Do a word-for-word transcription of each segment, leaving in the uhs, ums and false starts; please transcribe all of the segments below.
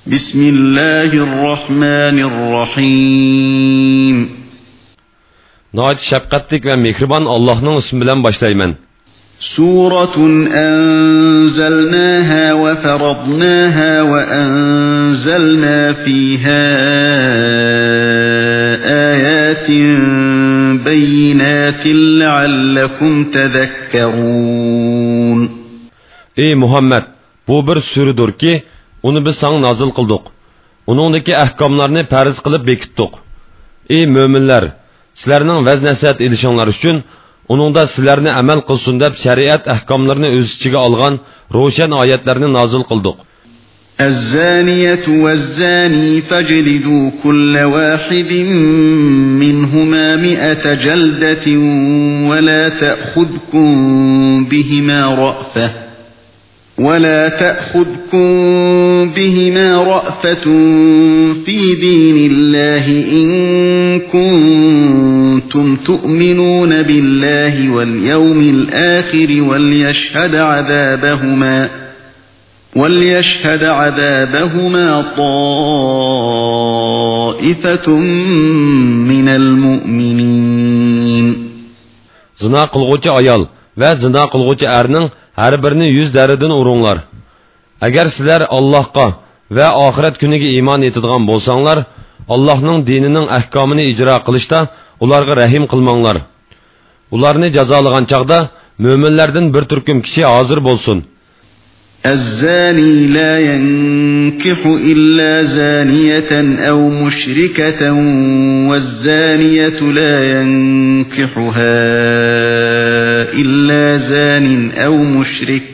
بسم الله الرحمن الرحيم نهايت شفقتlik ve mehriban Allah'ın ismiyle başlayman. سورة أنزلناها وفرضناها وأنزلنا فيها آيات بينات لعلكم تذكرون. Ey Muhammed, bu bir sürüdür ki onu biz sana nazil kıldık. Onundaki ahkamlarını farz kılıp bekittik. Ey müminler, sizlerinin vez nasihat edişinler için onunda sizlerini amel kılsın deb şeriat ahkamlarını öz içine algan roşan ayetlerini nazil kıldık. الزانية والزاني فاجلدوا كل واحد منهما مئة جلدة ولا تأخذكم بهما رأفة ولا تأخذكم بهما رأفة في دين الله إن كنتم تؤمنون بالله واليوم الآخر وليشهد عذابهما وليشهد عذابهما طائفة من المؤمنين. Zina qılğucu ayal ve zina qılğucu erning her birini yüz deriden urunglar. Eğer sizler Allah'a ve ahiret günüge iman etadigan bolsanglar, Allah'ның dininin ahkamını icra qilishda ularga rahim qilmanglar. Ularni jazolagan chaqda müminlerden bir turkum kishi hazır bolsun. الزاني لا ينكح إلا زانية أو مشركة والزانية لا ينكحها إلا زان أو مشرك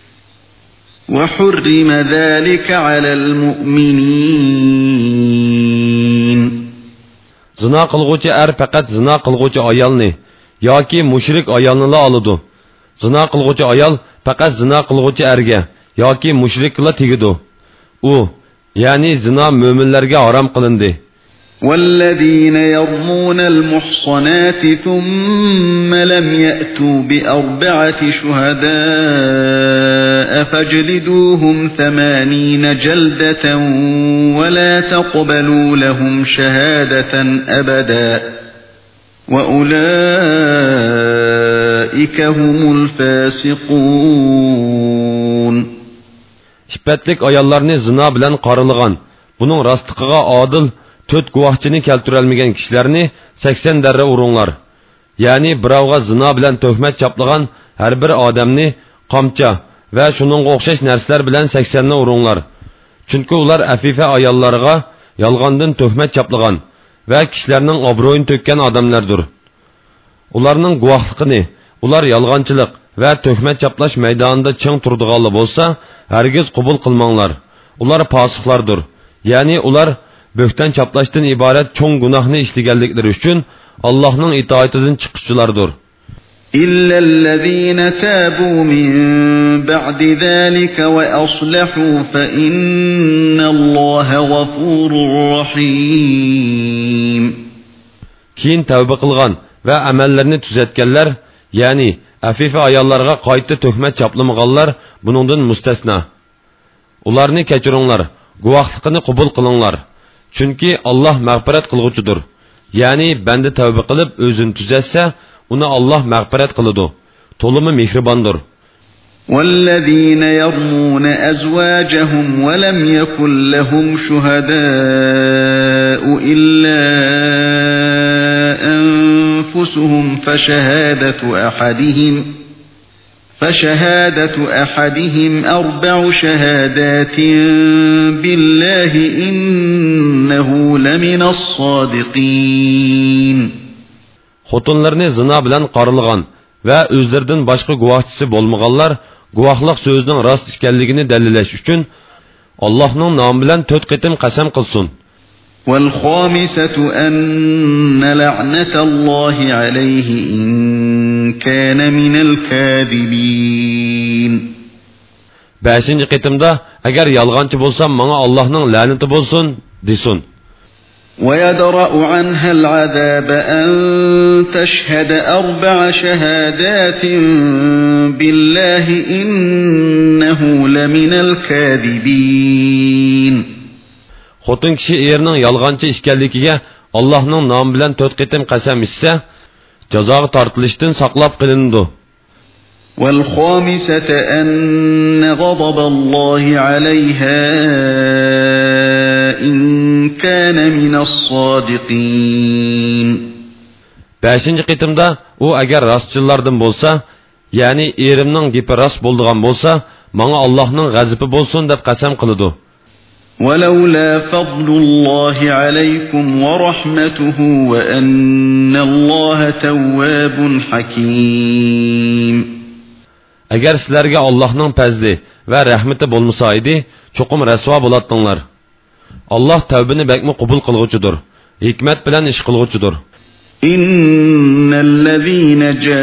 وحرم ذلك على المؤمنين. Zina qılğucu er faqat zina qılğucu ayalni yoki mushrik ayalni alıdı. Zina qılğucu ayal faqat zina qılğucu erge yoki mushrikla tegidu. U, yani zina müminlerge haram qılındı. والذين يرمون المحصنات ثم لم يأتوا بأربعة شهداء فاجلدوهم ثمانين جلدة ولا تقبلوا لهم شهادة أبدا وأولئك هم الفاسقون. İpetlik ayallarını zina bilen qarılgan, bunun rastlıqıga adil Töt guvahçini keltirelmegen kişilerini seksen derre urunglar. Yani biravga zina bilen töhmet çaplagan her bir adamni qamça ve şunun qoqşaş nersler bilen seksenle urunglar. Çünkü ular afife ayallarga yalgandın töhmet çaplagan ve kişilerinin obroyun tökken adamlardır. Ularning guvahlıqını, ular yalgançılık ve töhmet çaplaş meydanında çıng turduğalı bolsa, hergiz qubul qılmanglar. Ular pasıqlardır. Yani ular böhten çaplaştın ibaret çoğun günahını işlegenlikleri için Allah'ın itaatinden çıkışçılardır. İllellezîne tâbû min ba'di zâlike ve aslahû fe innallâhe gafûrur rahîm. Keyin tövbe kılgan ve amellerini düzeltkenler, yani afife ayallarga qayta töhmet çaplamıganlar bunundan müstesna. Ularni kechiringlar, guvahlıqını qubul qılinglar. Çünkü Allah mağfiret kılgıcıdır. Yani bende tövbe kılıp özünü düzelse, ona Allah mağfiret kılıdı. Tolumu mihribandır. وَالَّذ۪ينَ يَرْمُونَ أَزْوَاجَهُمْ وَلَمْ يَكُنْ لَهُمْ شُهَدَاءُ إِلَّا أَنفُسُهُمْ فَشَهَادَةُ أَحَدِهِمْ فشهادة أحدهم أربع شهادات بالله إنه لمن الصادقين. Xotunlarını zina bilen qarılgan ve özlerden başka guvahçısı bolmaganlar guvahlık sözünün rast işkenligini delilleş üçün Allah'ın namı bilen töt qitim qasam qılsın. وَالْخَامِسَةُ أَنَّ لَعْنَةَ اللّٰهِ عَلَيْهِ إِنْ كَانَ مِنَ الْكَاذِبِينَ. Beşinci qitimda, eğer yalgancı bolsam bana Allah'ın laneti bolsun, desin. وَيَدْرَأُ عَنْهَا الْعَذَابَ أَنْ تَشْهَدَ أَرْبَعَ شَهَادَاتٍ بِاللّٰهِ إِنَّهُ لَمِنَ الْكَاذِبِينَ. Xotin kishi erining yolg'onchi ekanligiga Allohning nomi bilan to'rt qitim qasam ichsa, jazoga tortilishdan saqlab qilinadi. والخامسة أن غضب الله عليها إن كان من الصادقين. beşinchi qitimda u agar rostchilardan bo'lsa, ya'ni erimning gapi rost bo'lgan bo'lsa, menga Allohning g'azabi bo'lsin deb qasam qiladi. ولولا فضل الله عليكم ورحمته وأن الله تواب حكيم. Agar sizlarga Allohning fazli va rahmati bo'lmasa edi, cho'qim rasvo bo'lardinglar. Alloh tavbini bakmi qabul qilg'uchidir, hikmat bilan ish qilg'uchidir. Innallazina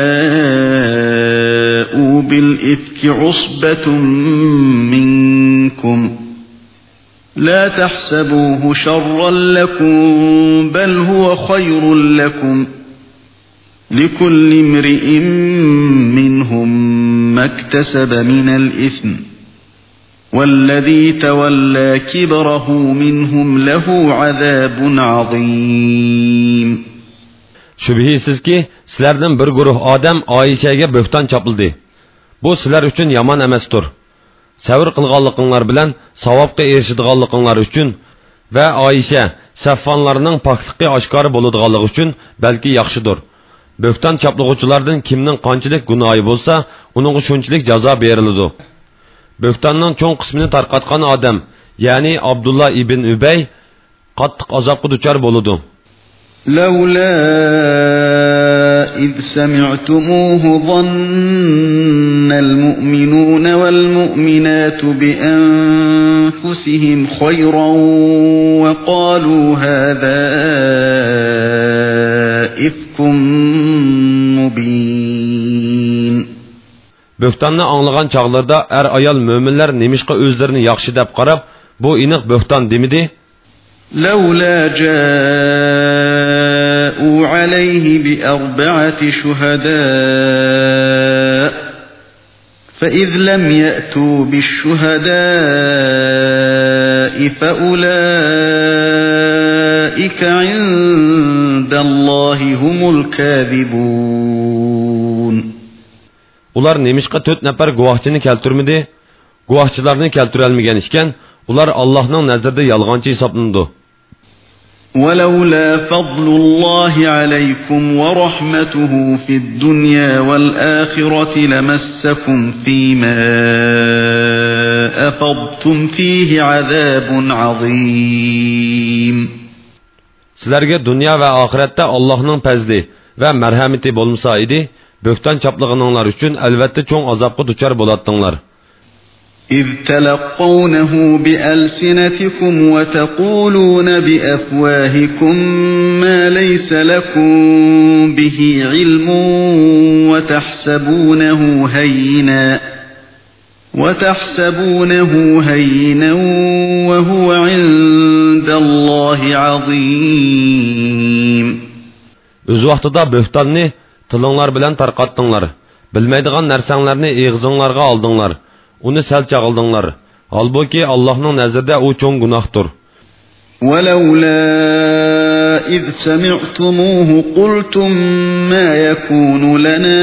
ja'u bil ifki usbatun minkum la tahsabuhu sharran lakum bal huwa khayrun lakum likulli imri'in minhum ما اكتسب من الإثم والذي تولى كبره منهم له عذاب عظيم. Şübhisizki sizlerden bir guruh adam Ayşe'ye böhtan çapıldı. Bu sizler üçün yaman emestir. Savr qilganliqinglar bilan savobga erishadiganliqinglar üçün ve Ayşe saffanlarının pakligi oshkor bo'ladiganligi üçün balki yaxshidir. Böhtan çaplıqçılardan kimnin qanchalik gunohi bo'lsa, uningga shunchalik jazo beriladi. Böhtanning cho'ng qismini tarqatgan odam, ya'ni Abdullah ibn Ubay qattiq azobga duchor bo'ladi. Lawla id sami'tumuhu dhanna al-mu'minuna wal-mu'minatu bi anfusihim khayran wa qalu hadha ifkum mubin. Böhtanni anlagan çağlarda er ayal müminler nemişqa özlerini yaxşı deb qarab, bu iniq böhtan demidi? Lawla ja'u alayhi bi arba'ati shuhada fa iz lam ya'tu bish shuhada fa ulaika 'indallahi humul kadhibun. Ular nemişqa to'rt nafar guvohchini keltirmadi? Guvohchilarni keltirolmagan ekan, ular Allohning nazarida yolg'onchi hisoblanadi. ولولا فضل الله عليكم ورحمته في الدنيا والآخرة لمسكم فيما أفضتم فيه عذاب عظيم. Sizlarga dunyo va oxiratda Allohning fazli va marhamati bo'lmasa edi, böhtan çaplig'inglar uchun albatta cho'ng azobga duchor bo'lardinglar. إذ تلقونه بألسنتكم وتقولون بأفواهكم ما ليس لكم به علم وتحسبونه هينا وتحسبونه هينا وهو عند الله عظيم. Öz vaqtida böhtanni tilinglar bilan tarqatdinglar. Bilmaydigan narsanglarni eg'zinglarga oldinglar. Uni sal chaqildinglar. Halbuki Allohning nazarida u cho'ng gunohdir. ولولا إذ سمعتموه قلتم ما يكون لنا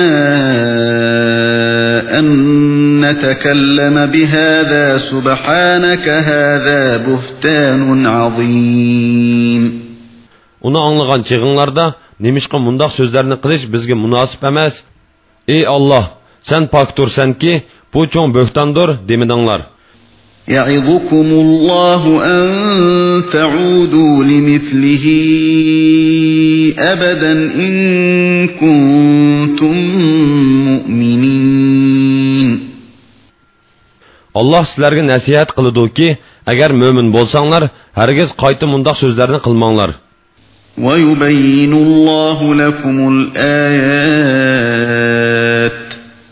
أن نتكلم بهذا سبحانك هذا بهتان عظيم. Uni anlagan çığınlarda nemişqa mundaq sözlerini qilish bizga munosib emas. Ey Allah, sen paktursan ki bu çoğun böhtandır demedinlar. يَعِظُكُمُ اللّٰهُ أَنْ تَعُودُوا لِمِثْلِهِ أَبَدًا إِنْ كُنْتُمْ مُؤْمِنِينَ. Allah sizlerge nasihat kılıdı ki, eğer mümin bolsanlar, herkes kaytı mundaq sözlerini kılmanlar. وَيُبَيِّنُ اللّٰهُ لَكُمُ الْآيَاتِ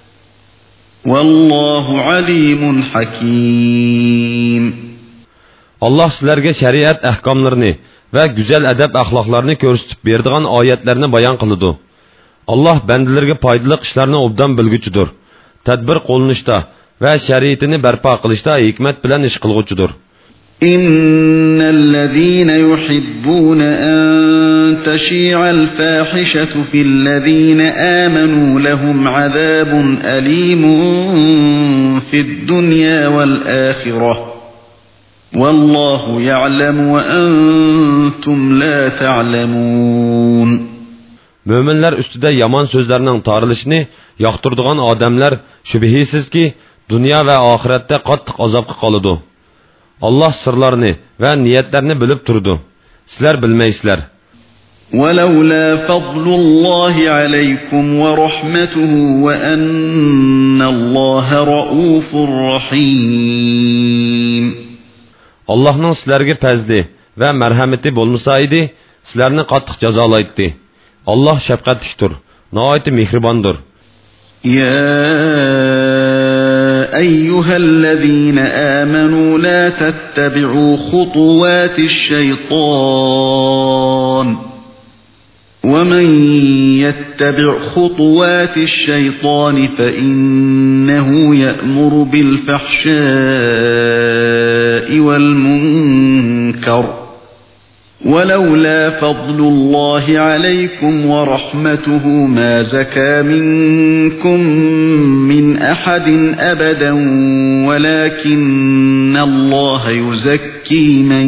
Vallahu alimun hakim. Allah sizlarga shariat ahkomlarini va go'zal adab axloqlarni ko'rsatib beradigan oyatlarni bayon qiladi. Allah bandalarga foydali ishlarni obdan bilguchidir. Tadbir qo'llanishda va shariatini barpo qilishda hikmat bilan ish qilguchidir. إن الذين يحبون أن تشيع الفاحشة في الذين آمنوا لهم عذاب أليم في الدنيا والآخرة والله يعلم وأنتم لا تعلمون. Müminler üstüde yaman sözlerinin tarılışını yaktırdıgan adamlar şübihisiz ki dünya ve ahirette qattiq azapqa qalıdı. Allah sırlarını ve niyetlerini bilip durdu. Sizler bilmeysizler. وَلَوْلَا فَضْلُ اللّٰهِ عَلَيْكُمْ وَرَحْمَتُهُ وَأَنَّ اللّٰهَ رَؤُوفٌ رَحِيمٌ. Allah'ın sizlerge fazli ve merhameti bolmasaydı, sizlerini qattiq jazolaydi. Allah şefqatlidir, nihayet mehribandır. يا أيها الذين آمنوا لا تتبعوا خطوات الشيطان ومن يتبع خطوات الشيطان فإنه يأمر بالفحشاء والمنكر ولولا فضل الله عليكم ورحمته ما زكى منكم من أحد أبدا ولكن الله يزكي من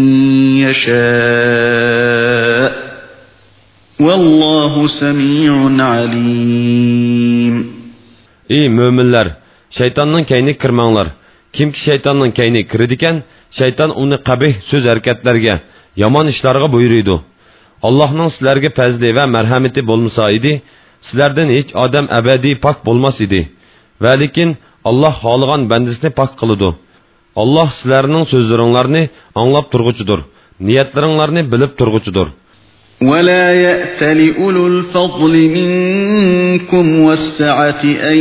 يشاء والله سميع عليم. Ey müminler, şeytanın kayni kirmanglar. Kimki şeytanın kayni kirdiken, şeytan onu qabih söz hareketlerge, yaman işlarga buyuruydu. Allah'ın sizlerge fazli ve merhameti bolmasa idi, sizlerden hiç adam ebedi pak bolmas idi. Ve lekin Allah haligan bendisini pak kılıdı. Allah sizlerinin sözlerinlerini anlap turguçudur, niyetlerini bilip turguçudur. وَلَا يَأْتَ لِأُولُو الْفَضْلِ مِنْكُمْ وَالسَّعَةِ أَنْ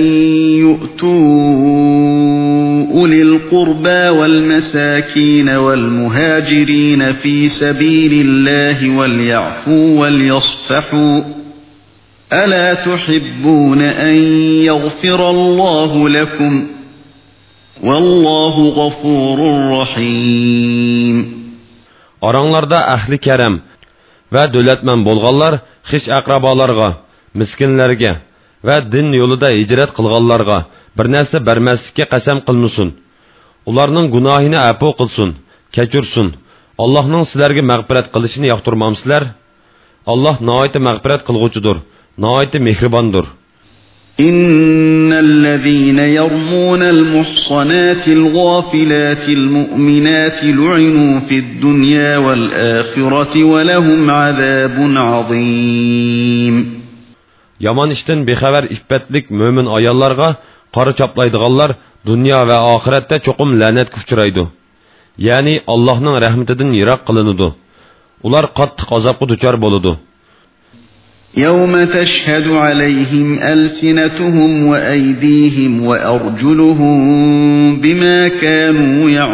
يُؤْتُوا أُولِي الْقُرْبَى وَالْمَسَاكِينَ وَالْمُهَاجِرِينَ فِي سَبِيلِ اللَّهِ وَلْيَعْفُوا وَلْيَصْفَحُوا أَلَا تُحِبُّونَ أَنْ يَغْفِرَ اللَّهُ لَكُمْ وَاللَّهُ غَفُورٌ رَحِيمٌ. Aranlarda ahli kerem ve dövletmen bolğanlar hiç akrabalarga, miskinlerge ve din yolunda hicret kılganlarga bir narsa bermeslikka qasam qilmasin. Ularning gunohini afu qilsin, kechirsin. Allohning sizlarga mag'firat qilishini yoqtirmamsizlar? Allah nihoyat mag'firat qilguvchidir, nihoyat mehribondir. إن الذين يرمون المحصنات الغافلات المؤمنات لعنوا في الدنيا والآخرة ولهم عذاب عظيم. Yaman işten bexabar iffetlik mümin ayollarga qarı çaplaydiganlar dünya ve ahirette çokum lanet kuchuraydi. Yani Allah'ның rahmetidan yiroq qilinadi. Ular qattiq azobga duchor bo'ladi. يوم تشهد عليهم ألسنتهم وأيديهم وأرجلهم بما كانوا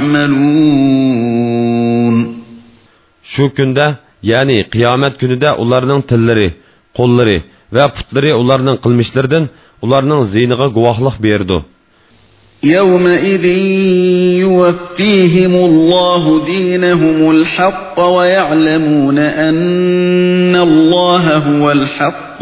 يعملون. Şu günde, yani kıyamet günüde onların tilleri, kolları ve putları onların kılmışlardan onların zihniga guvahlık berdi. يومئذ يوفيهم الله دينهم الحق ويعلمون أن الله هو الحق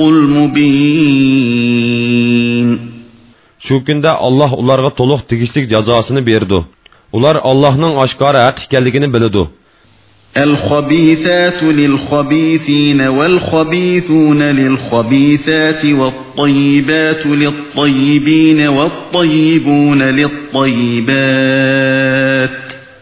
المبين. Şu günde Allah onlarga toluq tegishlik jazosini berdi. Ular Allah'ның aşkara haq ekanligini biladi. الخبيثات للخبيثين والخبيثون للخبيثات والطيبات للطيبين والطيبون للطيبات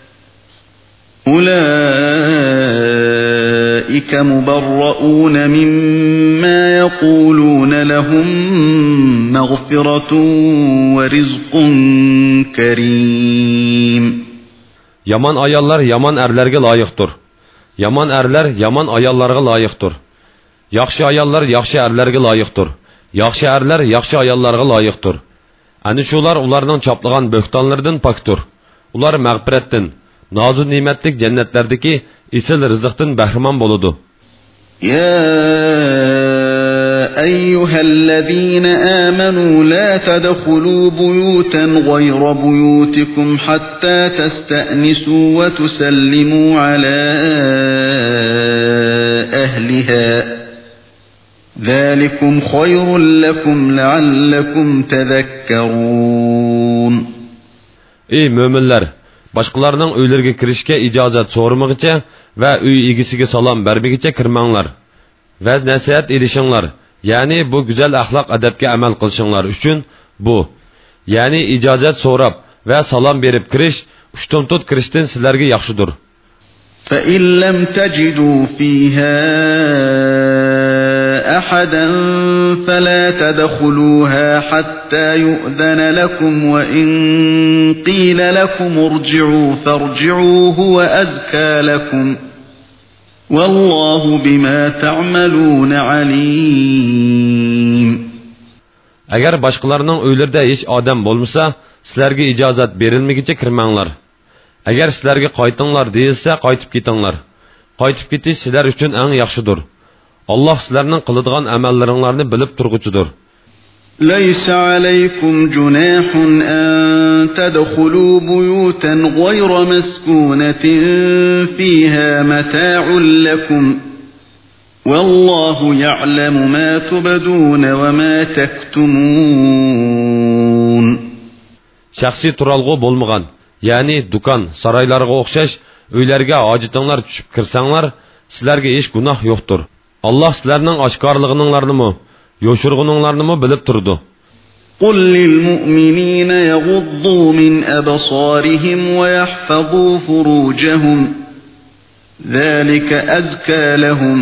أولئك مبرؤون مما يقولون لهم مغفرة ورزق كريم. Yaman ayollar yaman erlerge layıqdır. Yaman erler yaman ayollarga layıqdır. Yaxşı ayollar yaxşı erlerge layıqdır. Yaxşı erler yaxşı ayollarga layıqdır. Ani şular ularning çaplagan böhtanlardan paktur. Ular mag'firatdan, nozu ne'matlik jannatlerdagi isil rizqdan bahramon bo'ladi. Ya أيها الذين آمنوا لا تدخلوا بيوتا غير بيوتكم حتى تستأنسوا وتسلموا على أهلها ذلكم خير لكم لعلكم تذكرون. Ey müminler! Başqalarının öylərə kirişkə icazət sormağıca və öy egisiga salam verməgicha kirmanglar. Və nəsihət edişinglar, yəni bu güzel əxlaq ədəbə əməl qilishinglar üçün bu, yəni icazət sorab və salam verib kirish, ushtumtut kirishdən sizlərə yaxşıdır. فَإِن لَّمْ تَجِدُوا فِيهَا أَحَدًا فَلَا تَدْخُلُوهَا حَتَّى يُؤْذَنَ لَكُمْ وَإِن قِيلَ لَكُمْ ارْجِعُوا فَارْجِعُوا هُوَ أَزْكَى لَكُمْ وَاللَّهُ بِمَا تَعْمَلُونَ عَلِيمٌ. Əgər başqalarının öylərdə heç adam bolmasa, sizlərə icazət verilməgicha kirmanglar. Əgər sizlərə qaytinglar deyilsə, qaytib ketinglar. Qaytib ketish sizlər üçün ən yaxşıdır. Allah sizlərinin qıladigan əməllərinizni bilib turğucudur. لَيْسَ عَلَيْكُمْ جُنَاحٌ أَن تَدْخُلُوا بُيُوتًا غَيْرَ مَسْكُونَةٍ فِيهَا مَتَاعٌ لَكُمْ وَاللَّهُ يَعْلَمُ مَا تُبْدُونَ وَمَا تَكْتُمُونَ. Şəxsi turalğı bolmagan, yani dukan, saraylarga o'xshash uylarga hojitinglar tushib kirsanglar, sizlarga hech gunoh yo'qdir. Allah sizlarning oshkorligininglarni, yo'shirg'ininglarni bilib turdi. قُل لِّلْمُؤْمِنِينَ يَغُضُّوا مِنْ أَبْصَارِهِمْ وَيَحْفَظُوا فُرُوجَهُمْ ذَلِكَ أَزْكَى لَهُمْ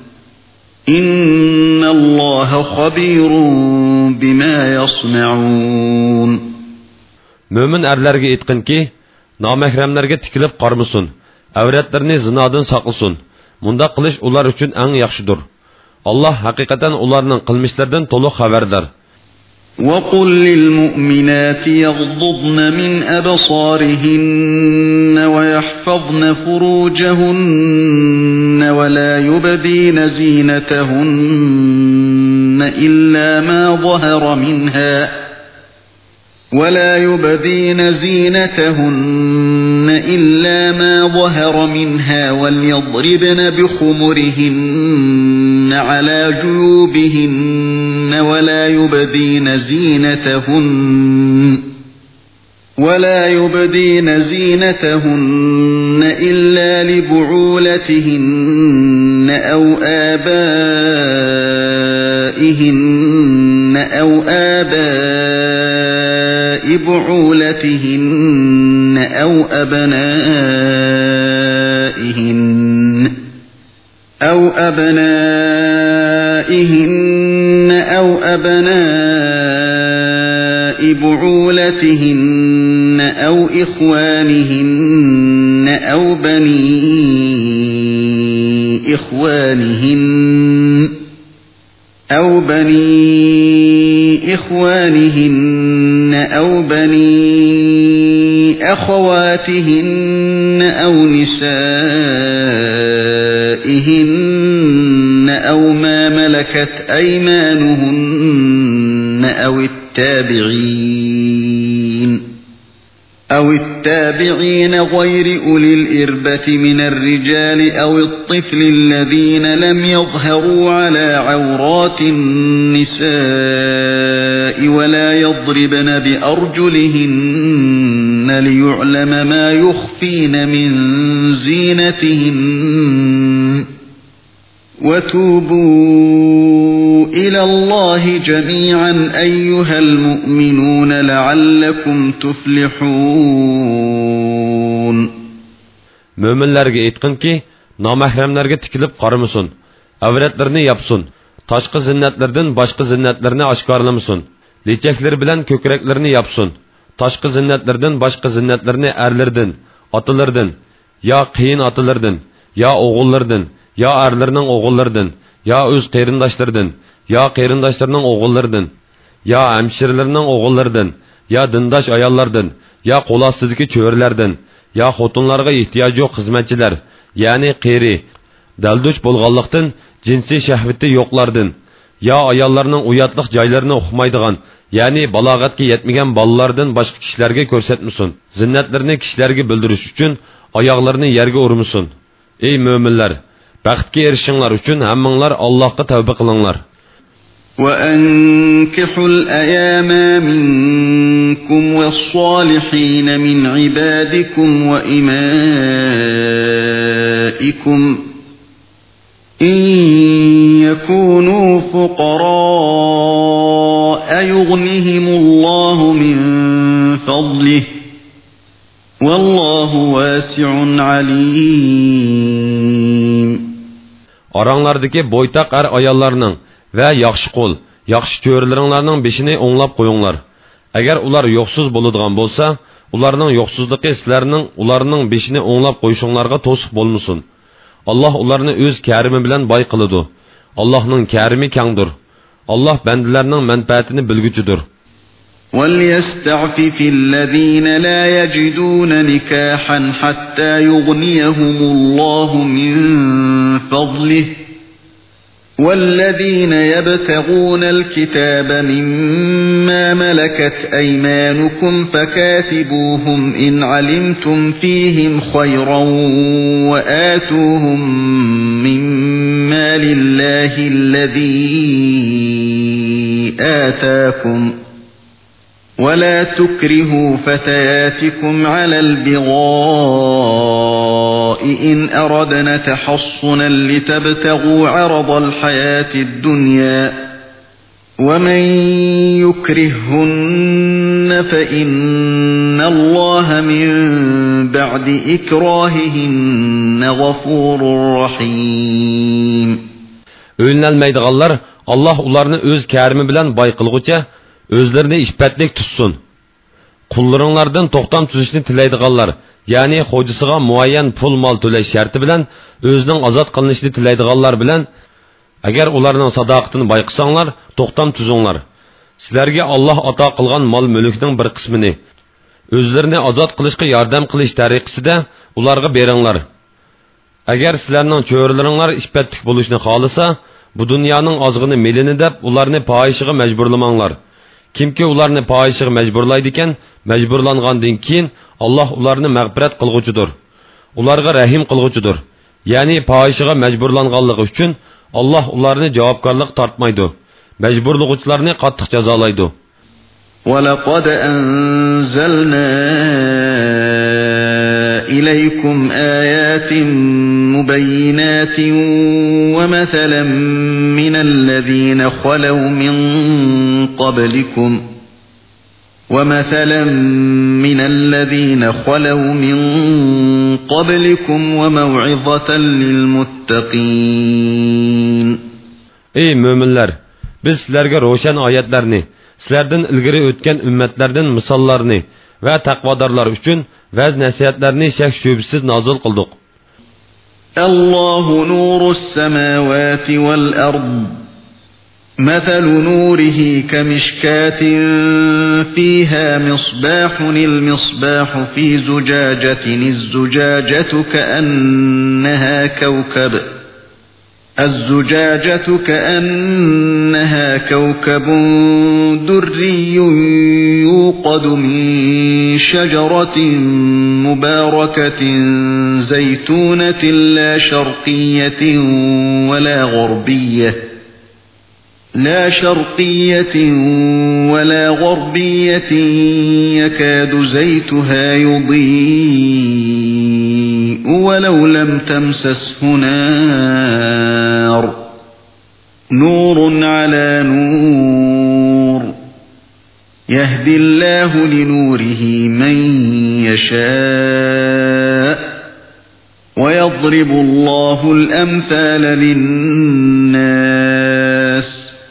إِنَّ اللَّهَ خَبِيرٌ بِمَا يَصْنَعُونَ. Mömin erlərə etqin ki, namahrəmlərə tikilib qarmısın, avratlarını zinadan saqlasın. Munda qilish ular üçün ən yaxşıdır. Allah haqiqatan ularning qilmishlaridan to'liq xabardor. وَقُل لِّلْمُؤْمِنَاتِ يَغْضُضْنَ مِنْ أَبْصَارِهِنَّ وَيَحْفَظْنَ فُرُوجَهُنَّ وَلَا يُبْدِينَ زِينَتَهُنَّ إِلَّا مَا ظَهَرَ مِنْهَا وَلَا يُبْدِينَ زِينَتَهُنَّ إِلَّا مَا ظَهَرَ مِنْهَا وَلْيَضْرِبْنَ بِخُمُرِهِنَّ عَلَى جُيُوبِهِنَّ وَلَا يُبْدِينَ زِينَتَهُنَّ وَلَا يُبْدِينَ زِينَتَهُنَّ إِلَّا لِبُعُولَتِهِنَّ أَوْ آبَائِهِنَّ أَوْ آبَاءِ بُعُولَتِهِنَّ أَوْ أَبْنَائِهِنَّ أَوْ أَبْنَائِهِنَّ أَوْ أَبْنَاءِ بُعُولَتِهِنَّ أَوْ إِخْوَانِهِنَّ أَوْ بَنِي إِخْوَانِهِنَّ أَوْ بَنِي إِخْوَانِهِنَّ أَوْ بَنِي أَخَوَاتِهِنَّ أَوْ نِسَائِهِنَّ أَوْ مَا مَلَكَتْ أَيْمَانُهُنَّ أَوِ التَّابِعِينَ أَوِ التَّابِعِينَ غَيْرِ أُولِي الْإِرْبَةِ مِنَ الرِّجَالِ أَوِ الطِّفْلِ الَّذِينَ لَمْ يَظْهَرُوا عَلَى عَوْرَاتِ النِّسَاءِ وَلَا يَضْرِبْنَ بِأَرْجُلِهِنَّ لِيُعْلَمَ مَا يُخْفِينَ مِنْ زِينَتِهِنَّ وَتُوبُوا إِلَى اللَّهِ جَمِيعًا أَيُّهَا الْمُؤْمِنُونَ لَعَلَّكُمْ تُفْلِحُونَ. Möminlərə etqin ki, namahrəmlərə tikilib qarımısın, avratlarını yapsın, taşqı zinnətlərdən başqa zinnətlərini aşkarlamasın, leçəkləri bilən kökürəklərini yapsın, taşqı zinnətlərdən başqa zinnətlərini ərlərdən, atılardan, ya qiyin atılardan, ya oğullardan, ya ərlərinin oğullardan, ya öz qeyrindaşlardan, ya qeyrindaşlarının oğullardan, ya həmşirlərinin oğullardan, ya dindaş ayallardan, ya qol astidagi cho'rlardan, ya xotinlarga ehtiyoj yo'q xizmatchilar, ya'ni qeyri, dalduch bo'lganlikdan jinsiy shahvati yo'qlardan, ya ayollarning uyatliq joylarini uqmaydigan, ya'ni balog'atga yetmagan bolalardan boshqa kishilarga ko'rsatmasin. Zinnatlarini kishilarga bildirish uchun oyoqlarini yerga urmasin. Ey mo'minlar, baxtga erishinglar uchun hammanglar Allohga tavba qilinglar. وأنكحوا الأيام منكم والصالحين من عبادكم وإمائكم إن يكونوا فقراء يغنهم الله من فضله والله واسع عليم. Aranglardaki boytaq er ayollarning ve yaxshi qo'l, yaxshi cho'rilaringlarning beshini o'nglab qo'yinglar. Agar ular yo'qsiz bo'ladigan bo'lsa, ularning yo'qsizligi sizlarning ularning beshini o'nglab qo'yishinglarga to'siq bo'lmasin. Alloh ularni o'z karimi bilan boy qiladi. Allohning karimi kengdir. Alloh bandalarning manfaatini bilguchidir. وَلْيَسْتَعْفِفِ الَّذِينَ لَا يَجِدُونَ نِكَاحًا حَتَّى يُغْنِيَهُمُ اللَّهُ مِنْ فَضْلِهِ والذين يبتغون الكتاب مما ملكت أيمانكم فكاتبوهم إن علمتم فيهم خيرا وآتوهم مما لله الذي آتاكم ولا تكرهوا فتياتكم على البغاء إن أردنا تحصنا لتبتغوا عرض الحياة الدنيا ومن يكرههن فإن الله من بعد إكراههن غفور رحيم. Öğünlenmeydiğanlar Allah onlarını öz kərimi bilen bay qılğıca özlerini işbetlik tutsun. Kullarınlardan toxtam tuzishni tilaydiganlar, ya'ni xo'jasiga muayyan pul mol to'lash sharti bilan o'zining ozod qilinishini tilaydiganlar bilan agar ularning sadoqatini bayqisanglar, to'xtam tuzinglar. Sizlarga Alloh ato qilgan mol mulkning bir qismini o'zlarini ozod qilishga yordam qilish tariqasida ularga beringlar. Agar sizlarning cho'rilaringlar ishbetlik bo'lishni xolasa, bu dunyoning ozg'ini melini deb ularni fohishiga majburlamanglar. Kimki ularni fohishiga majburlaydi ekan, majburlangandan keyin Alloh ularni mag'firat qilguchidir. Ularga rahim qilguchidir. Ya'ni fohishiga majburlanganligi uchun Alloh ularni javobgarlik tortmaydi. Majburlug'uchilarni qattiq jazolaydi. وَلَقَدْ أَنزَلْنَا إِلَيْكُمْ آيَاتٍ مُبَيِّنَاتٍ وَمَثَلًا مِنَ الَّذِينَ خَلَوْا مِنْ قَبْلِكُمْ وَمَثَلًا مِنَ الَّذِينَ خَلَوْا مِنْ قَبْلِكُمْ وَمَوْعِظَةً لِلْمُتَّقِينَ. Ey müminler! Biz sizlerge roşan ayetlerini, sizlerden ilgiri ötken ümmetlerden misallarını ve takvadarlar üçün vəz nəsiyyətlərini şək şübhəsiz nazil qıldıq. الله نور السماوات والأرض مثل نوره كمشكاة فيها مصباح المصباح في زجاجة الزجاجة كأنها كوكب الزجاجة كأنها كوكب دري يوقد من شجرة مباركة زيتونة لا شرقية ولا غربية لا شرقية ولا غربية يكاد زيتها يضيء ولو لم تمسسه نار نور على نور يهدي الله لنوره من يشاء ويضرب الله الأمثال للناس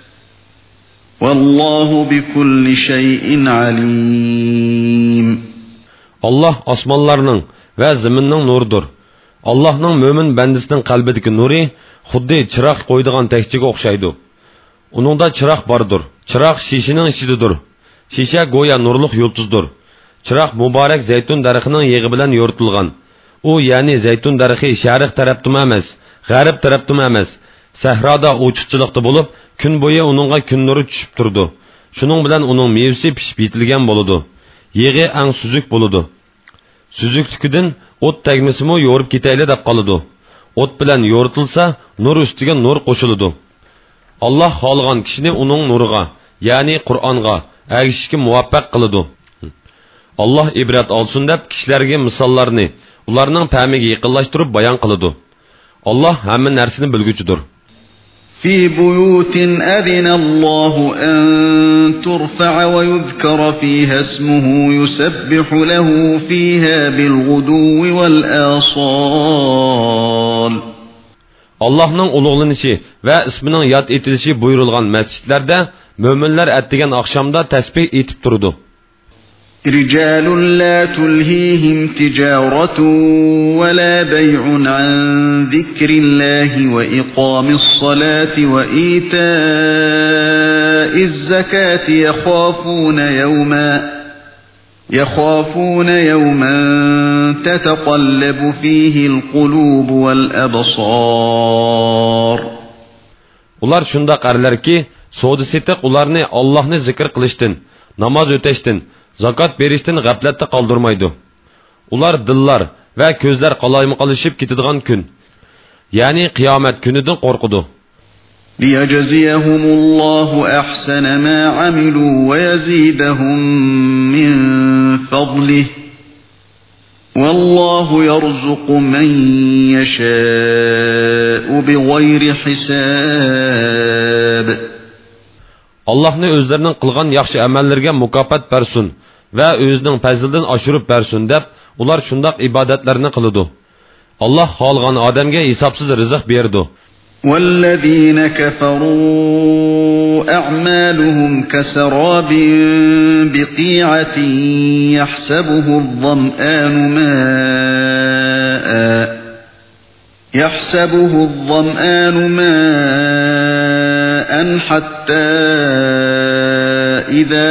والله بكل شيء عليم. Allah osmonlarning va zaminning nuridir. Allohning mo'min bandasining qalbidagi nuri xuddi chiroq qo'ydigan tekchiga o'xshaydi. Uningda chiroq bordir. Chiroq shishining ichidadir. Shisha go'yo nurliq yulduzdir. Chiroq muborak zaytun daraxining yig'i bilan yo'ritilgan. U ya'ni zaytun daraxi sharq tarafda emas, g'arb tarafda emas, sahroda ochiqchilikda bo'lib, kun bo'yi uningga kun nuri tushib turdi. Shuning bilan uning mevasi pishib yetilgan bo'ladi. Yeg'i ang suzuk bo'ladi. Suzukligidan o't tegmisimi yo'rib ketayli deb qoladi. O't bilan yo'ritilsa, nur ustiga nur qo'shiladi. Allah xohlagan kishini uning nuriga, ya'ni Qur'onga ergishishga muvaffaq qiladi. Allah ibrat olsun deb kishilarga misollarni, ularning fahmiga yaqinlashtirib bayon qiladi. Allah hamma narsani bilguchidir. في بيوت أذن الله أن ترفع ويذكر فيها اسمه يسبح له فيها بالغدو والآصال. Allah'ның ulug'lanishi va ismining yod etilishi buyurilgan masjidlarda mo'minlar atdigan oqshomda tasbih etib turdi. رجال لا تلهيهم تجارة ولا بيع عن ذكر الله وإقام الصلاة وإيتاء الزكاة يخافون يوما يخافون يوما تتقلب فيه القلوب والأبصار. Ular shunda qarlar ki, savdo setiq ularni Allohni zikr qilishdan, namoz o'tashdan, zakat berishdan g'aflatda qoldirmaydi. Ular dillar va ko'zlar qalaymaqalashib ketadigan kun, ya'ni qiyomat kunidan qo'rqidi. ليجزيهم الله أحسن ما عملوا ويزيدهم من فضله والله يرزق من يشاء بغير حساب. Allah'ni özlerinin qilgan yaxshi amallarga mukofot bersin va o'zining fazlidan oshirib bersin deb ular shundoq ibodatlarni qiladi. Allah xohlagan odamga hisobsiz rizq berdi. والذين كفروا أعمالهم كسراب بقيعة يحسبه الظمآن ماء يحسبه الظمآن ماء حتى إذا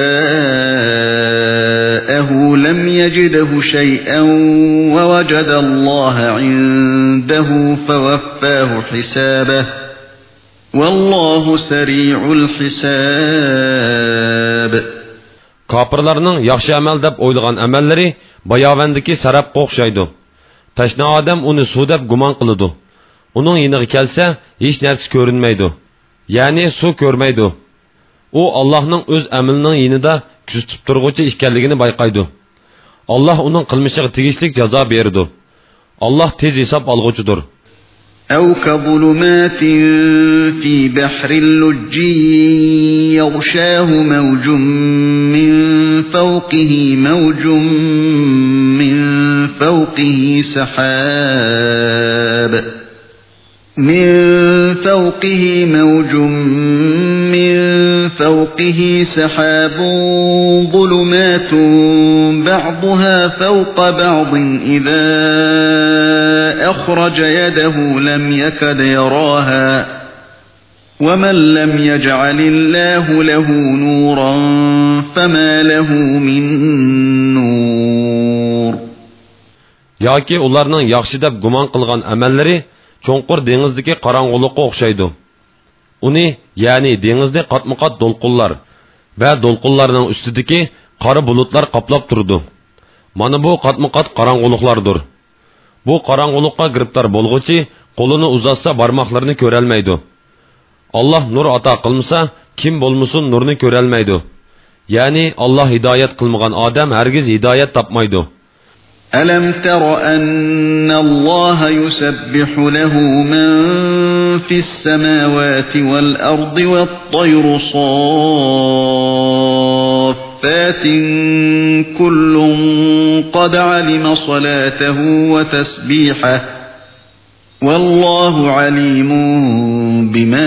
جاءه لم يجده شيئا ووجد الله عنده فوفاه حسابه والله سريع الحساب. Kafirlarning yaxshi amal deb o'ylagan amallari bayovandagi sarabga o'xshaydi. Tashna odam uni suv deb gumon qiladi. Uning yiniga kelsa, hech narsa ko'rinmaydi. Ya'ni suv ko'rmaydi. U Allohning o'z amalining yinida kuzatib turg'uvchi ekanligini bayqaydi. Allah uning qilmishiga tegishli jazo berdi. Allah tez hisob olg'uchidir. أو كظلمات في بحر اللجي يغشاه موج من فوقه موج من فوقه سحاب من فوقه موج من فوقه سحاب ظلمات بعضها فوق بعض إذا أخرج يده لم يكد يراها ومن لم يجعل الله له نورا فما له من نور. Yoki ularning yaxshi deb gumon qilgan amallari cho'nqur dengizdagi qorong'ulikqa o'xshaydi. Uni, ya'ni dengizni qatma-qat do'lqinlar va do'lqinlarning ustidagi qora bulutlar qoplab turdi. Mana bu qatma-qat qorong'uliklardir. Bu qorong'ulikqa giribtor bo'lg'uchi qo'lini uzatsa barmoqlarini ko'ra olmaydi. Allah nur ato qilmasa, kim bo'lmasin nurni ko'ra olmaydi. Ya'ni Allah hidoyat qilmagan odam hargiz hidoyat topmaydi. ألم تر أن الله يسبح له من في السماوات والأرض والطير صافات كل قد علم صلاته وتسبيحه والله عليم بما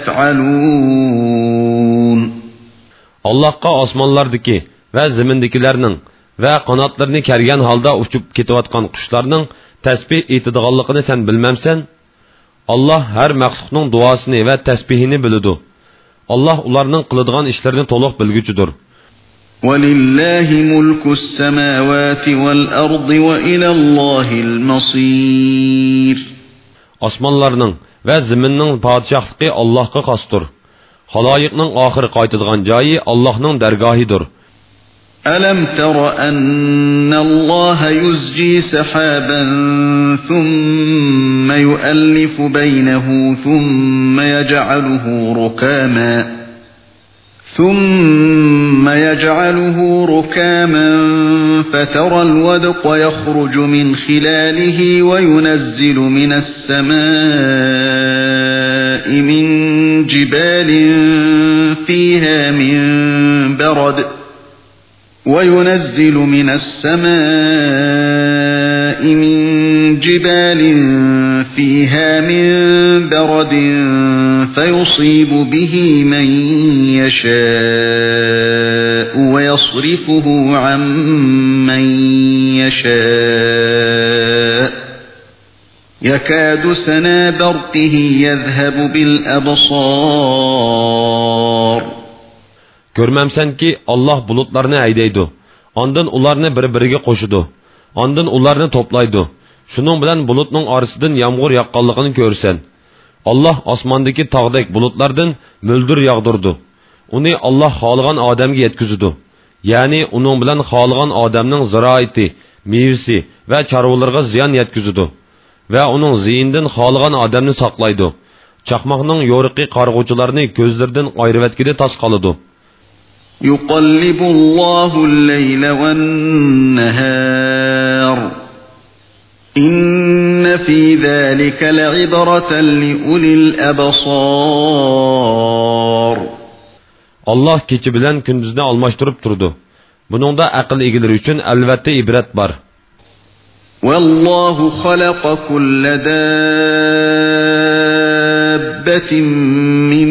يفعلون. Allahqa osmonlardagi va zamindagilarning va qanotlarini kergan holda uchib ketayotgan qushlarning tasbih etadiganligini sen bilmamsan? Allah har maxluqning duosini va tasbihini biladi. Allah ularning qiladigan ishlarini to'liq bilguchidir. وَلِلَّهِ مُلْكُ السَّمَاوَاتِ وَالْأَرْضِ وَإِلَى اللَّهِ الْمَصِيرُ. Osmonlarning va zaminning podshohligi Allohga xosdir Haloyiqning oxiri qaytadigan joyi Allohning dargohidir. ألم تر أن الله يزجي سحابا ثم يؤلف بينه ثم يجعله ركاما ثم يجعله ركاما فترى الودق يخرج من خلاله وينزل من السماء من جبال فيها من برد وينزل من السماء من جبال فيها من برد فيصيب به من يشاء ويصرفه عن من يشاء يكاد سنا برقه يذهب بالأبصار. Görmemsen ki Allah bulutlarını haydaydı. Ondan ularını bir-biriga qo'shidi. Ondan ularni toplaydi. Shuning bilan bulutning orasidan yomg'ir yoqqanligini ko'rsan. Allah osmondagi tog'dek bulutlardan mo'ldir yog'dirdi. Uni Allah xohlagan odamga yetkazdi. Ya'ni uning bilan xohlagan odamning ziroati, mevasi va chorvalarga ziyon yetkazdi. Va uning ziyindan xohlagan odamni saqlaydi. Chaqmoqning yo'riqi qarg'uvchilarni ko'zlaridan ayirvatkida tas qoladi. يقلب الله الليل والنهار إن في ذلك لعبرة لأولي الأبصار. Allah kechi bilan kunduzni almashtirib turdi. Buningda aql egalari uchun albatta ibrat bor. والله خلق كل دابة من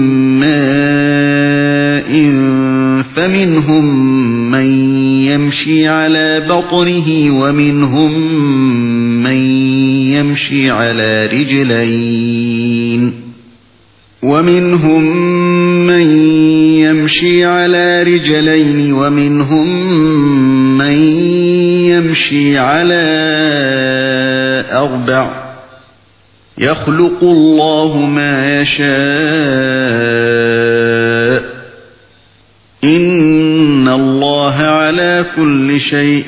ماء فمنهم من يمشي على بطنه ومنهم من يمشي على رجلين ومنهم من يمشي على رجلين ومنهم من يمشي على أربع يخلق الله ما يشاء إن الله على كل شيء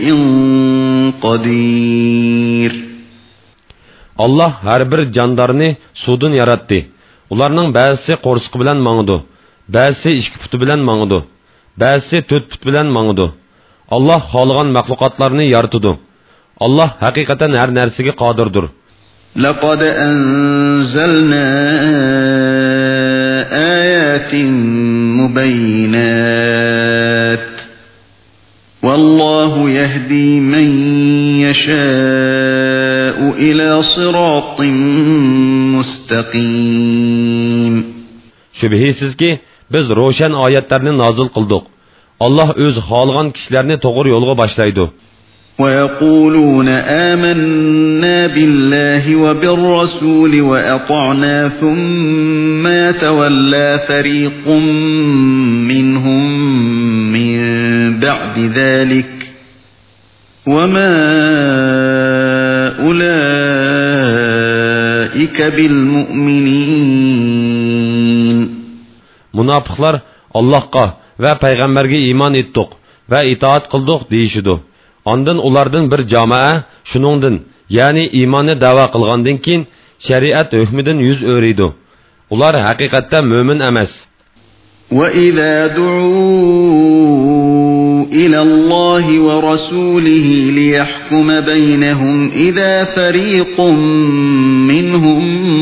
قدير. Allah har bir jondarni suvdan yaratdi. Ularning ba'zisi qo'rsqi bilan mangdi, ba'zisi ikki puti bilan mangdi, ba'zisi to'rt put bilan mangdi. Allah xohlagan mahluqotlarni yaratdi. Allah haqiqatan har narsaga qodirdir. لقد أنزلنا آيات مبينات والله يهدي من يشاء إلى صراط مستقيم. Şübhisiz ki biz roşan ayetlerini nazil kıldık. Allah öz xalğan kişilerini doğru yolga başlaydı. وَيَقُولُونَ آمَنَّا بِاللَّهِ وَبِالرَّسُولِ وَأَطَعْنَا ثُمَّ يَتَوَلَّى فَرِيقٌ مِّنْهُمْ مِنْ بَعْدِ ذَلِكَ وَمَا أُولَٰئِكَ بِالْمُؤْمِنِينَ. Münafıklar Allah'a ve Peygamberge iman ettik ve itaat kıldık deyişidu. Ondan ulardan bir jamoa shuningdan, ya'ni iymonni da'vo qilgandan keyin shariat hukmidan yuz o'riydi. Ular haqiqatda mo'min emas. وَإِذَا دُعُوا إِلَى اللَّهِ وَرَسُولِهِ لِيَحْكُمَ بَيْنَهُمْ إِذَا فَرِيقٌ مِّنْهُمْ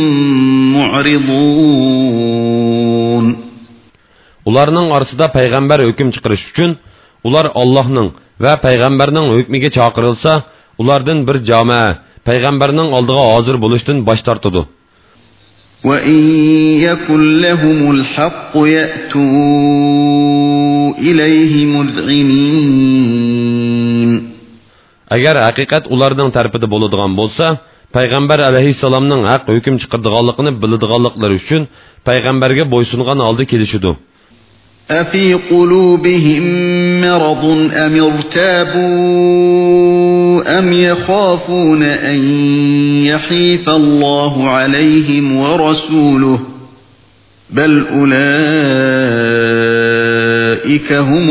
مُعْرِضُونَ. Ularning orasida payg'ambar hukm chiqarish uchun ular Allohning va payg'ambarning hukmiga chaqirilsa, ulardan bir jamoa payg'ambarning oldiga hozir bo'lishdan bosh tortadi. وَإِن يَكُن لَّهُمُ الْحَقُّ يَأْتُوا إِلَيْهِ مُذْعِنِينَ. Agar haqiqat ularning tarafida bo'ladigan bo'lsa, payg'ambar alayhissalomning haq hukm chiqardiganligini biladiganliklari uchun payg'ambarga bo'ysungan holda kelishidi. أَفِي قُلُوبِهِم مَّرَضٌ أَمِ ارْتَابُوا أَمْ يَخَافُونَ أَن يَحِيفَ اللَّهُ عَلَيْهِمْ وَرَسُولُهُ بل أولئك هم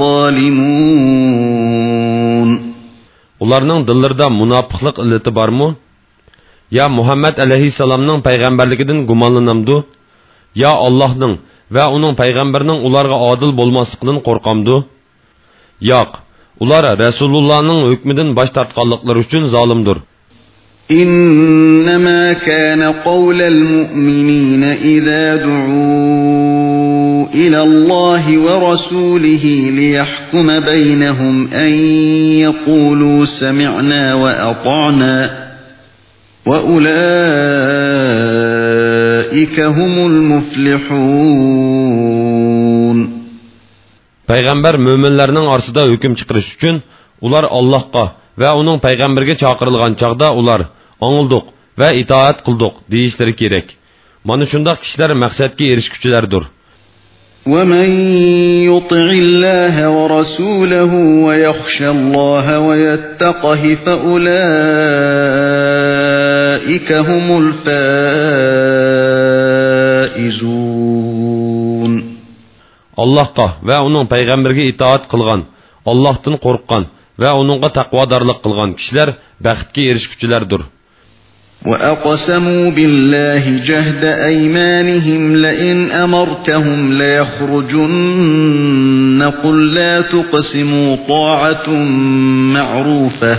الظالمون. Ularning dillarida munofiqlik illati bormi? Ya Muhammad alayhissalomning payg'ambarligidan gumonlanamdu? Ya Allohning va uning payg'ambarining ularga odil bo'lmasligidan qo'rqamdu? Yo'q, ular Rasulullohning hukmidan bosh tortganliklari uchun zolimdir. إنما كان قول المؤمنين إذا دعوا إلى الله ورسوله ليحكم بينهم أن يقولوا سمعنا وأطعنا وأولئك هم المفلحون. Payg'ambar mo'minlarning orasida hukm chiqarish uchun ular Allohga va uning payg'ambariga chaqirilgan chaqda ular angldik va itoat qildik deyishlari kerak. Mana shunday kishilar maqsadga erishguchilardir. ومن يطع الله ورسوله ويخشى الله ويتقه فأولئك هم الفائزون. Allohga va uning payg'ambariga itoat qilgan, Allohdan qo'rqqan va uningga taqvodorlik qilgan kishilar baxtga erishguchilardir. وأقسموا بالله جهد أيمانهم لئن أمرتهم ليخرجن قل لا تقسموا طاعة معروفة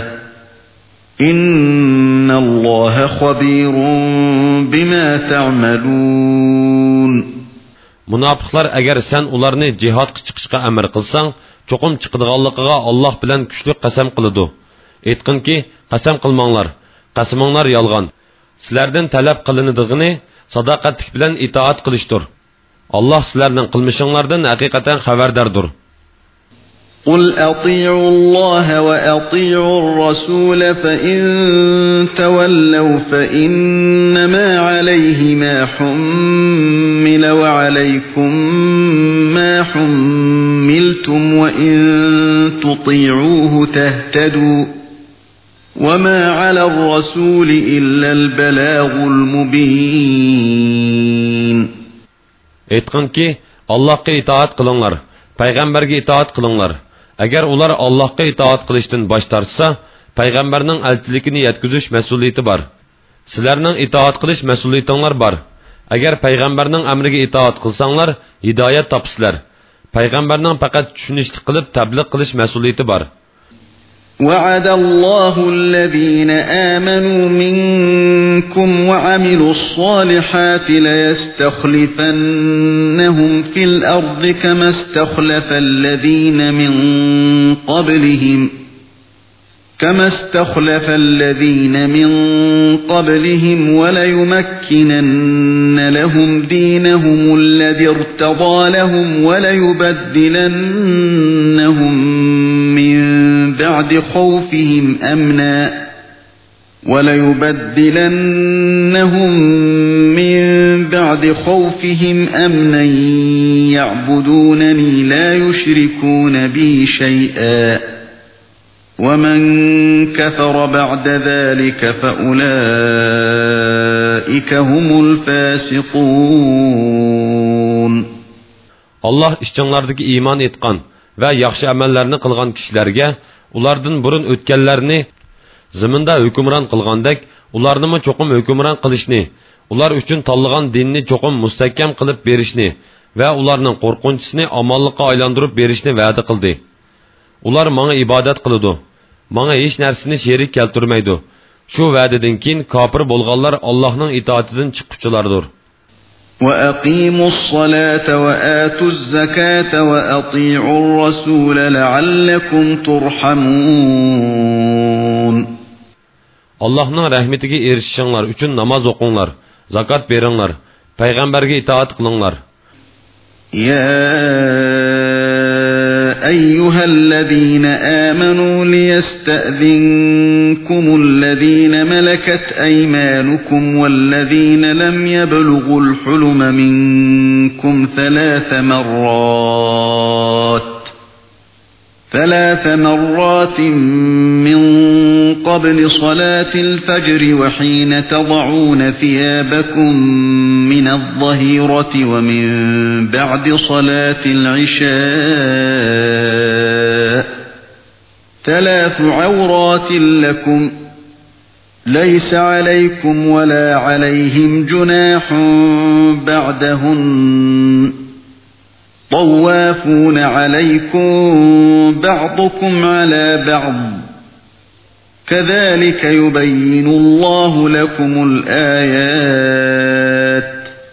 إن الله خبير بما تعملون. Munofiqlar agar sen ularni jihadga chiqishga amr qilsang, cho'qim chiqadiganligiga Alloh bilan kuchli qasam qiladi. Aytqinki, qasam qilmanglar, qasaminglar yolg'on. Sizlardan talab qilinadiğini sadoqatlik bilan itoat qilishdir. Alloh sizlarning qilmishinglardan haqiqatan xabardardir. قل أطيعوا الله وأطيعوا الرسول فإن تولوا فإنما عليه ما حمل وعليكم ما حملتم وإن تطيعوه تهتدوا وما على الرسول إلا البلاغ المبين. Aytqinki, Allohga itoat qilinglar, payg'ambarga itoat qilinglar. Agar ular Allohga itoat qilishdan bosh tortsa, payg'ambarning elchiligini yetkazish mas'uliyati bor. Sizlarning itoat qilish mas'uliyatinglar bor. Agar payg'ambarning amriga itoat qilsanglar, hidoyat topsizlar. Payg'ambarning faqat tushunishlik qilib tabliq qilish mas'uliyati bor. وعد الله الذين آمنوا منكم وعملوا الصالحات ليستخلفنهم في الأرض كما استخلف الذين من قبلهم كما استخلف الذين من قبلهم وليمكنن لهم دينهم الذي ارتضى لهم وليبدلنهم من بعد خوفهم أمنا وليبدلنهم من بعد خوفهم أمنا يعبدونني لا يشركون بي شيئا ومن كفر بعد ذلك فأولئك هم الفاسقون. Allah işçilərdəki iman etqan və yaxşı əməllərini qılğan kişilərə ulardan burun ötkənlərini zimində hökmran qılğandək ularnımı çoxum hökmran qilishni, ular üçün tanlığan dinni çoxum müstəhkəm qılıb berishni və ularning qorxunchisini amonlikqa aylandırıb berishni va'da qildi. Ular mənə ibadət qılıdı. Mənə heç nərsini şerik keltirməydi. Şu va'dadan keyin kafir bolğanlar Allah'ın itaatidən çıxquchilardır. وَأَقِيمُوا الصَّلَاةَ وَآتُوا الزَّكَاةَ وَأَطِيعُوا الرَّسُولَ لَعَلَّكُمْ تُرْحَمُونَ. Allah'ın rəhmətinə erişişinlər üçün namaz oqunlar, zakat verinlər, peyğəmbərə itaat qılınlar. يا أيها الذين آمنوا ليستأذنكم الذين ملكت أيمانكم والذين لم يبلغوا الحلم منكم ثلاث مرات ثلاث مرات من قبل صلاة الفجر وحين تضعون ثيابكم من الظهيرة ومن بعد صلاة العشاء ثلاث عورات لكم ليس عليكم ولا عليهم جناح بعدهن طوافون عليكم بعضكم على بعض كذلك يبين الله لكم الآيات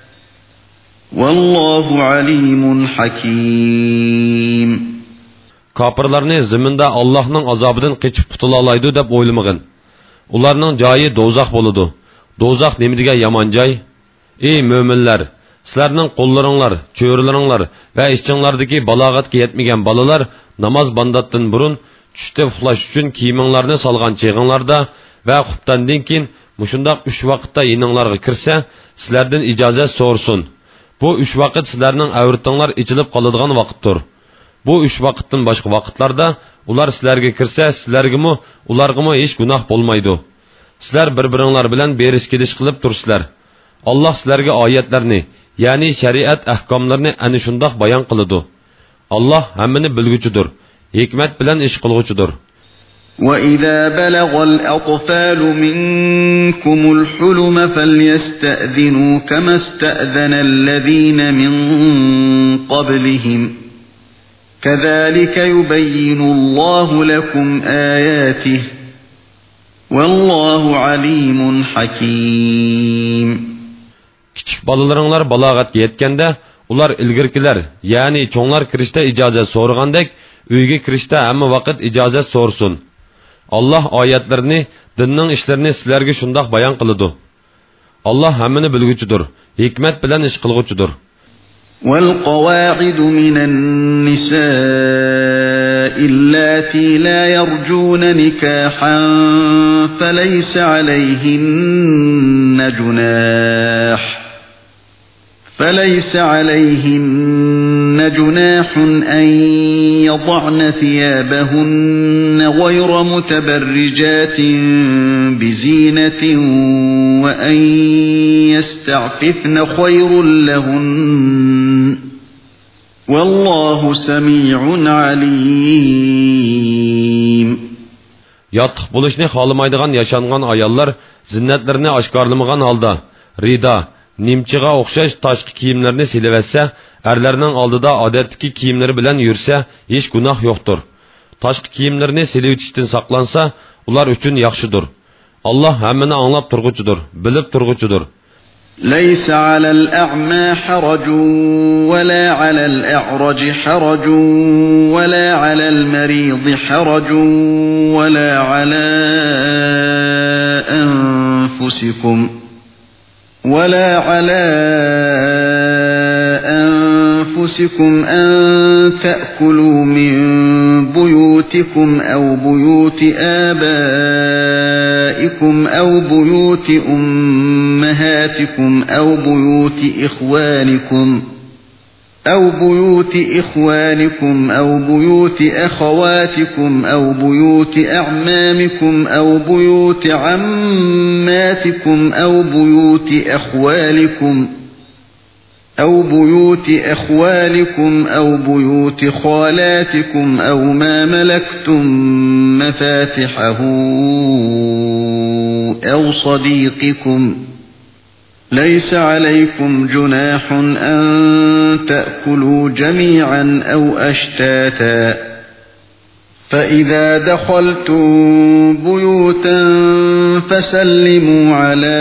والله عليم حكيم. Kapırlarını ziminde Allah'ın azabından keçip qutulalaydı deb oylamagın. Ularning joyi do'zax bo'ladi. Do'zax nimiga yomon joy? Ey mo'minlar, sizlarning qo'llaringlar, cho'rilaringlar va ishchinglardagi balog'atga yetmagan bolalar namoz bandatdan burun tushda uxlash uchun kiyiminglarni solgan cheg'inglarda va xuftandan keyin mushundoq uch vaqtda yininglarga kirsa, sizlardan ijozat so'rsin. Bu uch vaqt sizlarning avratinglar ichilib qoladigan vaqtdir. Bu uch vaqtdan boshqa vaqtlarda ular sizlarga kirsa, sizlargami, ulargami hech gunoh bo'lmaydi. Sizlar bir-biringlar bilan berish-kelish qilib tursizlar. Alloh sizlarga oyatlarni, ya'ni shariat ahkomlarini ana shundoq bayon qiladi. Alloh hammani bilguchidir, hikmat bilan ish qilguchidir. وَإِذَا بَلَغَ الْأَطْفَالُ مِنكُمُ الْحُلُمَ فَلْيَسْتَأْذِنُوا كَمَا اسْتَأْذَنَ الَّذِينَ مِن قَبْلِهِمْ كَذَلِكَ يُبَيِّنُ اللَّهُ لَكُمْ آيَاتِهِ وَاللَّهُ عَلِيمٌ حَكِيمٌ. Kichik balalaringlar balog'atga yetganda ular ilgirkilar, ya'ni cho'nglar kirishda ijozat so'ragandek, uyga kirishda hamma vaqt ijozat so'rsin. Alloh oyatlarini, dinning ishlarini sizlarga shundoq bayon qiladi. Alloh hammani bilguchidir, hikmat bilan ish qilguchidir. والقواعد من النساء اللاتي لا يرجون نكاحا فليس عليهن جناح فليس عليهن جناح أن يضعن ثيابهن غير متبرجات بزينة وأن يستعففن خير لهن والله سميع عليم. Yotliq bo'lishni xohlamaydigan yashangan ayollar zinnatlarini oshkorlamagan holda rida, nimchiga o'xshash tashqi kiyimlarni silaversa, erlarning oldida odatdagi kiyimlari bilan yursa, hech gunoh yo'qdir. Tashqi kiyimlarni silib o'tishdan saqlansa, ular uchun yaxshidir. Alloh hammani anglab turguchidir, bilib turguchidir. ليس على الأعمى حرج ولا على الأعرج حرج ولا على المريض حرج ولا على أنفسكم ولا على أنفسكم أن تأكلوا من بيوتكم أو بيوت آبائكم أو بيوت أمهاتكم أو بيوت إخوانكم أو بيوت إخوانكم أو بيوت أخواتكم أو بيوت أعمامكم أو بيوت عماتكم أو بيوت أخوالكم أو بيوت أخوالكم أو بيوت خالاتكم أو ما ملكتم مفاتحه أو صديقكم ليس عليكم جناح أن تأكلوا جميعا أو أشتاتا فإذا دخلتم بيوتا فسلموا على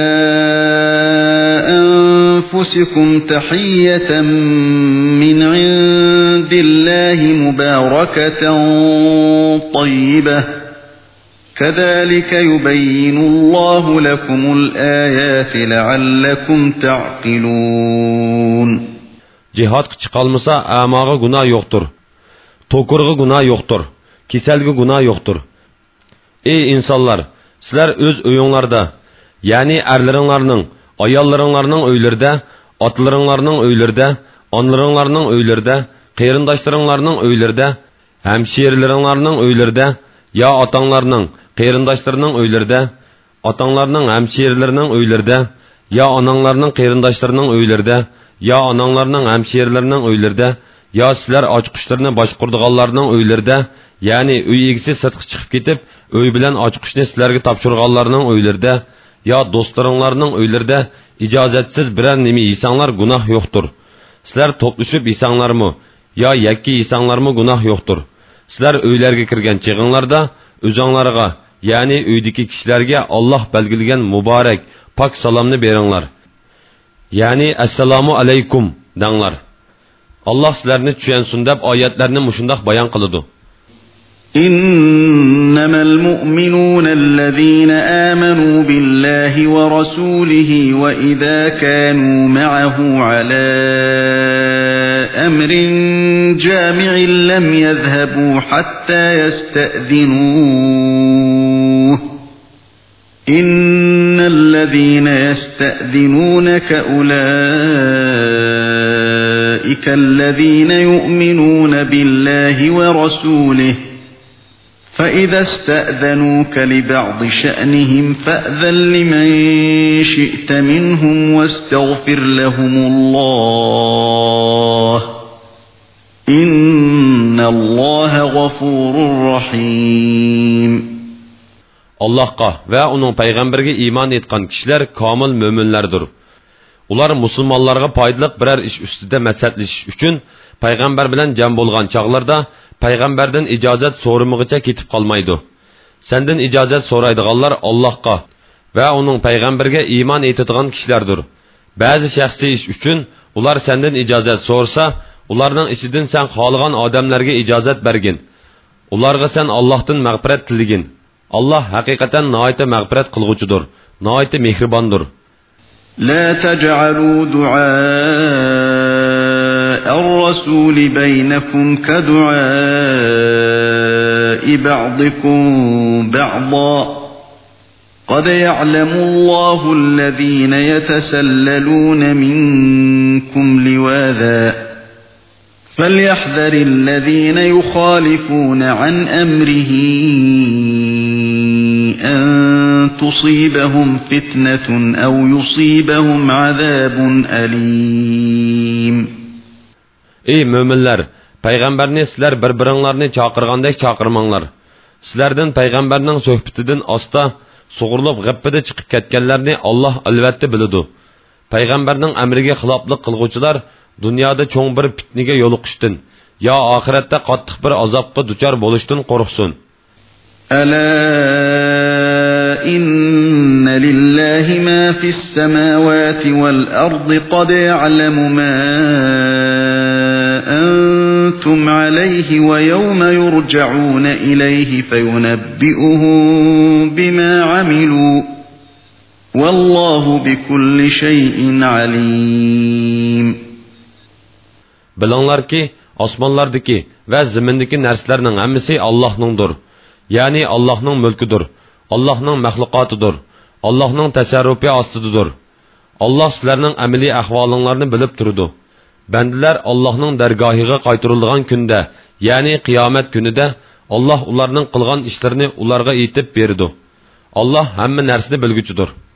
أنفسكم تحية من عند الله مباركة طيبة كذلك يبين الله لكم الآيات لعلكم تعقلون. Cihatga chiqolmasa, amaga gunoh yo'qdir. To'kurga gunoh yo'qdir. Kasalga gunoh yo'qdir. Ey insonlar, sizlar o'z uyinglarda, ya'ni erlaringlarning, ayollaringlarning uylarida, otlaringlarning uylarida, onlaringlarning uylarida, qarindoshlaringlarning uylarida, Həmşirlərinlərinin öylərdə, ya atаңlarının, qeyrindaşlarının öylərdə, atаңlarının həmşirlərinin öylərdə, ya anаңlarının qeyrindaşlarının öylərdə, ya anаңlarının həmşirlərinin öylərdə, ya sizlər açqışlarını başqurduğanlarının öylərdə, yani öy egisi sırtqı çıxıb ketib, öy bilən açqışını sizlərə tapşırğanlarının öylərdə, ya dostlarınlarının öylərdə icazetsiz birər nimi yisanlar günah yoxdur. Sizlər topluşub yisanlarmı, ya yakki yisanlarmı günah yoxdur. Sizlər öylərə kirgan çığınlarda özаңlarga, yani öydəki kişilərə Allah belgilgan mübarək, pak salamını beringlar. Yani assalamu alaykum danglar. Allah sizlarni tushunsin deb oyatlarni mushundaq bayon qiladi. إنما المؤمنون الذين آمنوا بالله ورسوله وإذا كانوا معه على أمر جامع لم يذهبوا حتى يستأذنوه إن الذين يستأذنونك أولئك الذين يؤمنون بالله ورسوله فإذا استأذنوك لبعض شأنهم فأذن لمن شئت منهم واستغفر لهم الله إن الله غفور رحيم. Allahqa ve onun peygamberge iman etkan kişiler kamil müminlerdir. Ular musulmonlarga foydali birer iş üstüde maslahatlashish uchun payg'ambar bilan jam bo'lgan chaqlarda payg'ambardan ijozat so'ramagicha ketib qolmaydi. Sendan ijozat so'raydiganlar Allohga va uning payg'ambarga iymon etadigan kishilardir. Ba'zi shaxsiy ish uchun ular sendan ijozat so'rsa, ularning ishidan sen xohlagan odamlarga ijozat bergin. Ularga sen Allohdan mag'firat tiligin. Allah haqiqatan nihoyatda mag'firat qilguvchidir, nihoyatda mehribondir. لا تجعلوا دعاء الرسول بينكم كدعاء بعضكم بعضا قد يعلم الله الذين يتسللون منكم لواذا فليحذر الذين يخالفون عن أمره أن تصيبهم فتنة أو يصيبهم عذاب أليم. Ey müminler! Peygamberni sizler bir-biringlarni chaqirgandek chaqirmanglar. Sizlerden peygamberning sohbetidan asta sug'urilib g'appida chiqib ketganlarni Allah albatta biladi. Peygamberning amriga xiloflik qilguvchilar dunyoda cho'ng bir fitnaga yo'liqishdan yo oxiratda qattiq bir azobga duchor bo'lishdan qo'rqsin. ألا إن لله ما في السماوات والأرض قد يعلم ما أنتم عليه ويوم يرجعون إليه فينبئهم بما عملوا والله بكل شيء عليم. Bilinglar ki, osmonlardagi va zimindagi narsalarning hammasi Allohningdir. Yani Allah'ның mülküdür, Allah'ның məxluqatıdır, Allah'ның təsərrüfi astıdır. Allah sizlərinin əmeli əhvalınlarını bilib durdu. Bəndilər Allah'ның dərgahıga qaytırıldığan gündə, yani qiyamət günüdə Allah onlarının qılğan işlərini onlarga etib berdi. Allah həmmə nərsini bilgücüdür.